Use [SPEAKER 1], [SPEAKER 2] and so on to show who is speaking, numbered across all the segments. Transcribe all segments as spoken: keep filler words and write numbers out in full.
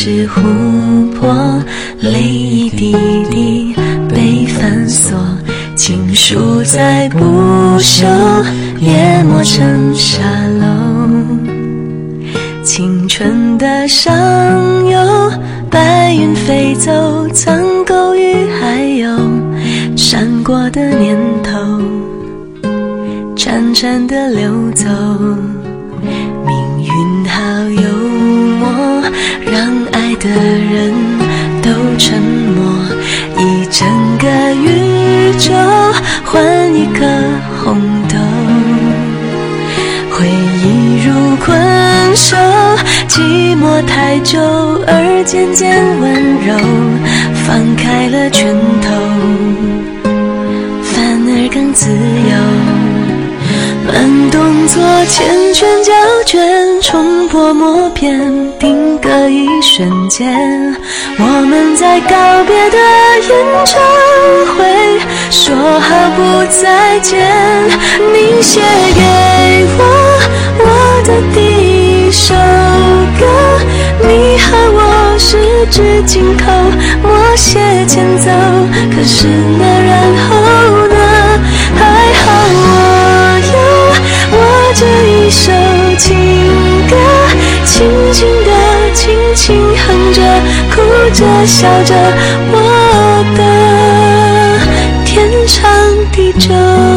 [SPEAKER 1] 是琥珀，泪一滴滴被反锁，情书再不朽，也磨成沙漏。青春的上游，白云飞走，苍狗与还有闪过的念头，潺潺地流走。命运好幽默，让爱的人都沉默，一整个宇宙换一颗红豆。回忆如困兽，寂寞太久而渐渐温柔，放开了拳头，反而更自由。慢动作缱绻胶卷，冲破默片，定格一瞬间。我们在告别的演唱会说好不再见，你写给我我的第一首歌，你和我十指紧扣，默写前奏。可是那然后呢？还好我有我这一首情歌，轻轻地轻轻哼着，哭着笑着，我的天长地久。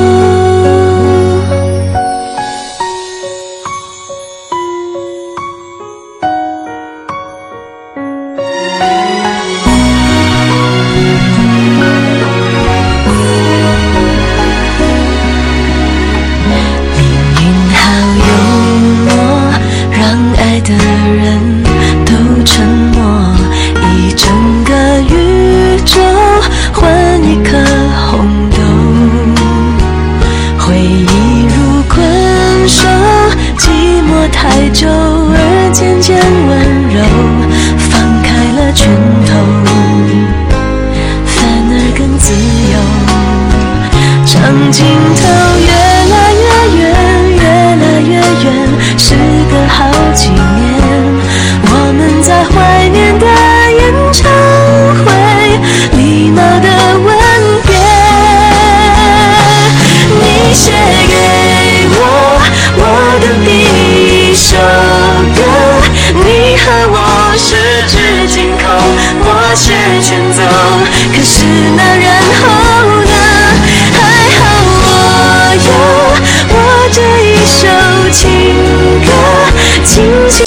[SPEAKER 1] 太久而渐渐温柔，放开了拳头，反而更自由。长镜头